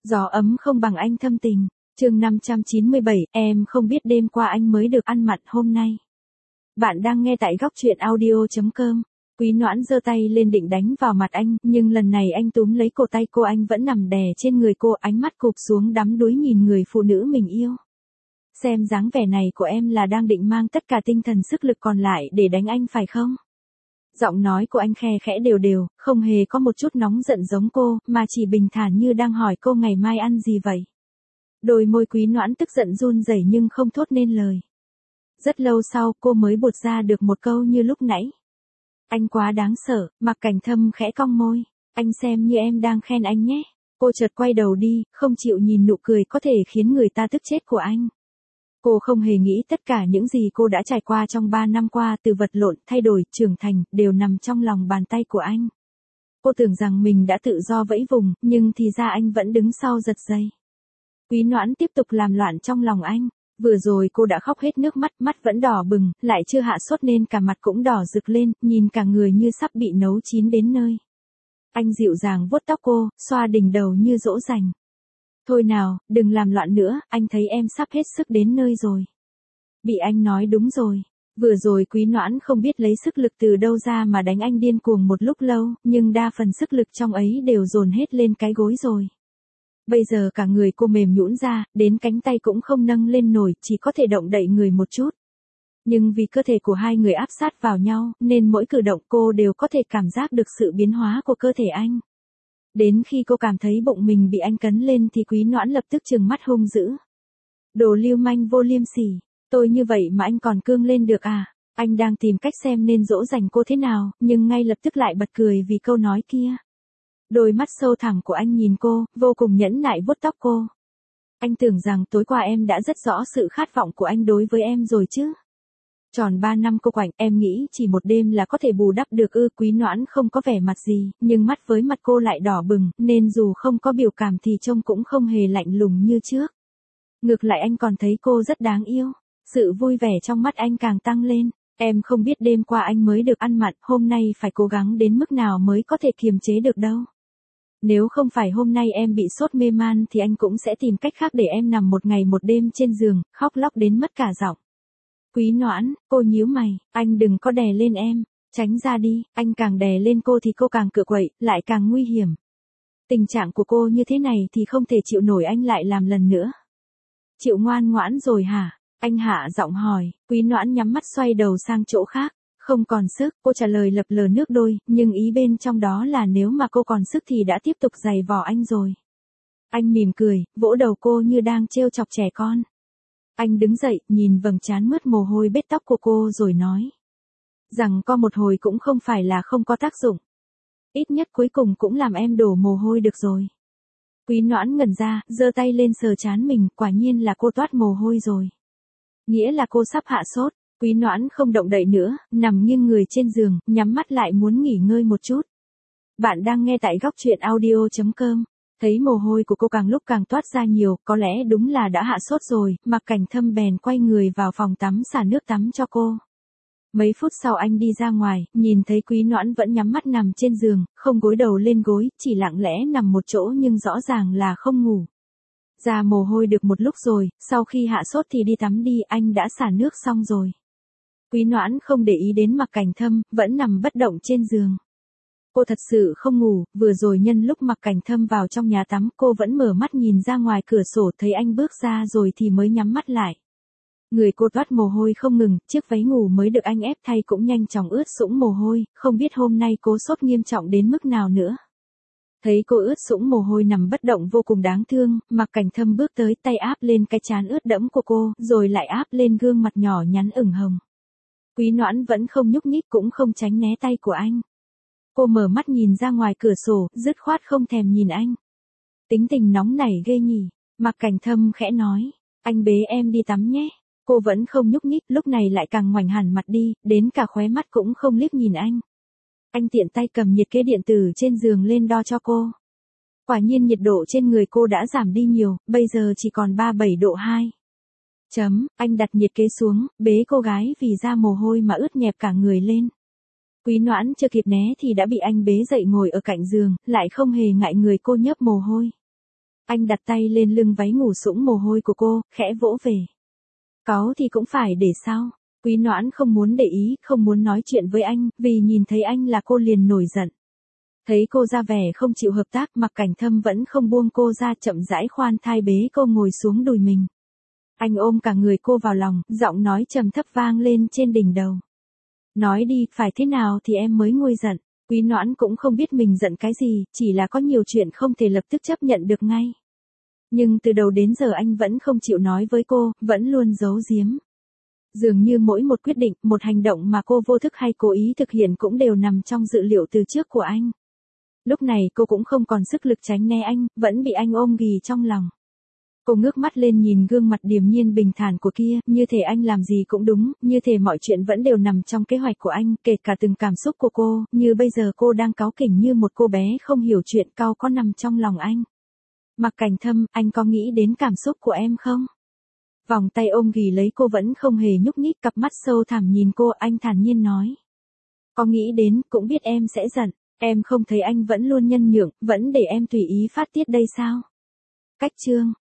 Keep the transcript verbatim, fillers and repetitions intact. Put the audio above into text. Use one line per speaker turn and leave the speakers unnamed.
Gió ấm không bằng anh thâm tình. Chương năm trăm chín mươi bảy, em không biết đêm qua anh mới được ăn mặn hôm nay. Bạn đang nghe tại góc truyện audio chấm com. Quý Noãn giơ tay lên định đánh vào mặt anh, nhưng lần này anh túm lấy cổ tay cô, anh vẫn nằm đè trên người cô, ánh mắt cụp xuống đắm đuối nhìn người phụ nữ mình yêu. Xem dáng vẻ này của em là đang định mang tất cả tinh thần sức lực còn lại để đánh anh phải không? Giọng nói của anh khe khẽ đều đều, không hề có một chút nóng giận giống cô, mà chỉ bình thản như đang hỏi cô ngày mai ăn gì vậy. Đôi môi Quý Noãn tức giận run rẩy nhưng không thốt nên lời. Rất lâu sau cô mới buột ra được một câu như lúc nãy. Anh quá đáng sợ. Mạc Cảnh Thâm khẽ cong môi. Anh xem như em đang khen anh nhé. Cô chợt quay đầu đi, không chịu nhìn nụ cười có thể khiến người ta tức chết của anh. Cô không hề nghĩ tất cả những gì cô đã trải qua trong ba năm qua, từ vật lộn, thay đổi, trưởng thành, đều nằm trong lòng bàn tay của anh. Cô tưởng rằng mình đã tự do vẫy vùng, nhưng thì ra anh vẫn đứng sau giật dây. Quý Noãn tiếp tục làm loạn trong lòng anh. Vừa rồi cô đã khóc hết nước mắt, mắt vẫn đỏ bừng, lại chưa hạ sốt nên cả mặt cũng đỏ rực lên, nhìn cả người như sắp bị nấu chín đến nơi. Anh dịu dàng vuốt tóc cô, xoa đỉnh đầu như dỗ dành. Thôi nào, đừng làm loạn nữa, anh thấy em sắp hết sức đến nơi rồi. Bị anh nói đúng rồi. Vừa rồi Quý Noãn không biết lấy sức lực từ đâu ra mà đánh anh điên cuồng một lúc lâu, nhưng đa phần sức lực trong ấy đều dồn hết lên cái gối rồi. Bây giờ cả người cô mềm nhũn ra, đến cánh tay cũng không nâng lên nổi, chỉ có thể động đậy người một chút. Nhưng vì cơ thể của hai người áp sát vào nhau, nên mỗi cử động cô đều có thể cảm giác được sự biến hóa của cơ thể anh. Đến khi cô cảm thấy bụng mình bị anh cấn lên thì Quý Noãn lập tức trừng mắt hung dữ. Đồ lưu manh vô liêm sỉ, tôi như vậy mà anh còn cương lên được à? Anh đang tìm cách xem nên dỗ dành cô thế nào, nhưng ngay lập tức lại bật cười vì câu nói kia. Đôi mắt sâu thẳm của anh nhìn cô, vô cùng nhẫn nại vuốt tóc cô. Anh tưởng rằng tối qua em đã rất rõ sự khát vọng của anh đối với em rồi chứ. Tròn ba năm cô quạnh, em nghĩ chỉ một đêm là có thể bù đắp được ư? Quý Noãn không có vẻ mặt gì, nhưng mắt với mặt cô lại đỏ bừng, nên dù không có biểu cảm thì trông cũng không hề lạnh lùng như trước. Ngược lại anh còn thấy cô rất đáng yêu. Sự vui vẻ trong mắt anh càng tăng lên. Em không biết đêm qua anh mới được ăn mặn, hôm nay phải cố gắng đến mức nào mới có thể kiềm chế được đâu. Nếu không phải hôm nay em bị sốt mê man thì anh cũng sẽ tìm cách khác để em nằm một ngày một đêm trên giường, khóc lóc đến mất cả giọng. Quý Noãn, cô nhíu mày, anh đừng có đè lên em, tránh ra đi, anh càng đè lên cô thì cô càng cựa quậy, lại càng nguy hiểm. Tình trạng của cô như thế này thì không thể chịu nổi, anh lại làm lần nữa. Chịu ngoan ngoãn rồi hả? Anh hạ giọng hỏi. Quý Noãn nhắm mắt xoay đầu sang chỗ khác. Không còn sức, cô trả lời lập lờ nước đôi, nhưng ý bên trong đó là nếu mà cô còn sức thì đã tiếp tục giày vò anh rồi. Anh mỉm cười, vỗ đầu cô như đang trêu chọc trẻ con. Anh đứng dậy, nhìn vầng trán mướt mồ hôi bết tóc của cô rồi nói. Rằng co một hồi cũng không phải là không có tác dụng. Ít nhất cuối cùng cũng làm em đổ mồ hôi được rồi. Quý Noãn ngẩn ra, giơ tay lên sờ trán mình, quả nhiên là cô toát mồ hôi rồi. Nghĩa là cô sắp hạ sốt. Quý Noãn không động đậy nữa, nằm nghiêng người trên giường, nhắm mắt lại muốn nghỉ ngơi một chút. Bạn đang nghe tại góc truyện audio chấm com. Thấy mồ hôi của cô càng lúc càng toát ra nhiều, có lẽ đúng là đã hạ sốt rồi, Mạc Cảnh Thâm bèn quay người vào phòng tắm xả nước tắm cho cô. Mấy phút sau anh đi ra ngoài, nhìn thấy Quý Noãn vẫn nhắm mắt nằm trên giường, không gối đầu lên gối, chỉ lặng lẽ nằm một chỗ nhưng rõ ràng là không ngủ. Ra mồ hôi được một lúc rồi, sau khi hạ sốt thì đi tắm đi, anh đã xả nước xong rồi. Quý Noãn không để ý đến Mạc Cảnh Thâm, vẫn nằm bất động trên giường. Cô thật sự không ngủ, vừa rồi nhân lúc Mạc Cảnh Thâm vào trong nhà tắm, cô vẫn mở mắt nhìn ra ngoài cửa sổ, thấy anh bước ra rồi thì mới nhắm mắt lại. Người cô toát mồ hôi không ngừng, chiếc váy ngủ mới được anh ép thay cũng nhanh chóng ướt sũng mồ hôi, không biết hôm nay cô sốt nghiêm trọng đến mức nào nữa. Thấy cô ướt sũng mồ hôi nằm bất động vô cùng đáng thương, Mạc Cảnh Thâm bước tới, tay áp lên cái trán ướt đẫm của cô, rồi lại áp lên gương mặt nhỏ nhắn ửng hồng. Quý Noãn vẫn không nhúc nhích cũng không tránh né tay của anh. Cô mở mắt nhìn ra ngoài cửa sổ, dứt khoát không thèm nhìn anh. Tính tình nóng nảy ghê nhỉ. Mạc Cảnh Thâm khẽ nói, anh bế em đi tắm nhé. Cô vẫn không nhúc nhích, lúc này lại càng ngoảnh hẳn mặt đi, đến cả khóe mắt cũng không liếc nhìn anh. Anh tiện tay cầm nhiệt kế điện tử trên giường lên đo cho cô. Quả nhiên nhiệt độ trên người cô đã giảm đi nhiều, bây giờ chỉ còn ba mươi bảy độ hai. Chấm, anh đặt nhiệt kế xuống, bế cô gái vì ra mồ hôi mà ướt nhẹp cả người lên. Quý Noãn chưa kịp né thì đã bị anh bế dậy ngồi ở cạnh giường, lại không hề ngại người cô nhớp mồ hôi. Anh đặt tay lên lưng váy ngủ sũng mồ hôi của cô, khẽ vỗ về. Cáu thì cũng phải để sao? Quý Noãn không muốn để ý, không muốn nói chuyện với anh, vì nhìn thấy anh là cô liền nổi giận. Thấy cô ra vẻ không chịu hợp tác, Mặc Cảnh Thâm vẫn không buông cô ra, chậm rãi khoan thai bế cô ngồi xuống đùi mình. Anh ôm cả người cô vào lòng, giọng nói trầm thấp vang lên trên đỉnh đầu. Nói đi, phải thế nào thì em mới nguôi giận? Quý Noãn cũng không biết mình giận cái gì, chỉ là có nhiều chuyện không thể lập tức chấp nhận được ngay. Nhưng từ đầu đến giờ anh vẫn không chịu nói với cô, vẫn luôn giấu giếm. Dường như mỗi một quyết định, một hành động mà cô vô thức hay cố ý thực hiện cũng đều nằm trong dự liệu từ trước của anh. Lúc này cô cũng không còn sức lực tránh né anh, vẫn bị anh ôm ghì trong lòng. Cô ngước mắt lên nhìn gương mặt điềm nhiên bình thản của kia, như thể anh làm gì cũng đúng, như thể mọi chuyện vẫn đều nằm trong kế hoạch của anh, kể cả từng cảm xúc của cô, như bây giờ cô đang cáu kỉnh như một cô bé không hiểu chuyện, cau có nằm trong lòng anh. Mặc Cảnh Thâm, anh có nghĩ đến cảm xúc của em không? Vòng tay ôm ghì lấy cô vẫn không hề nhúc nhích, cặp mắt sâu thẳm nhìn cô, anh thản nhiên nói. Có nghĩ đến, cũng biết em sẽ giận, em không thấy anh vẫn luôn nhân nhượng, vẫn để em tùy ý phát tiết đây sao? Cách chương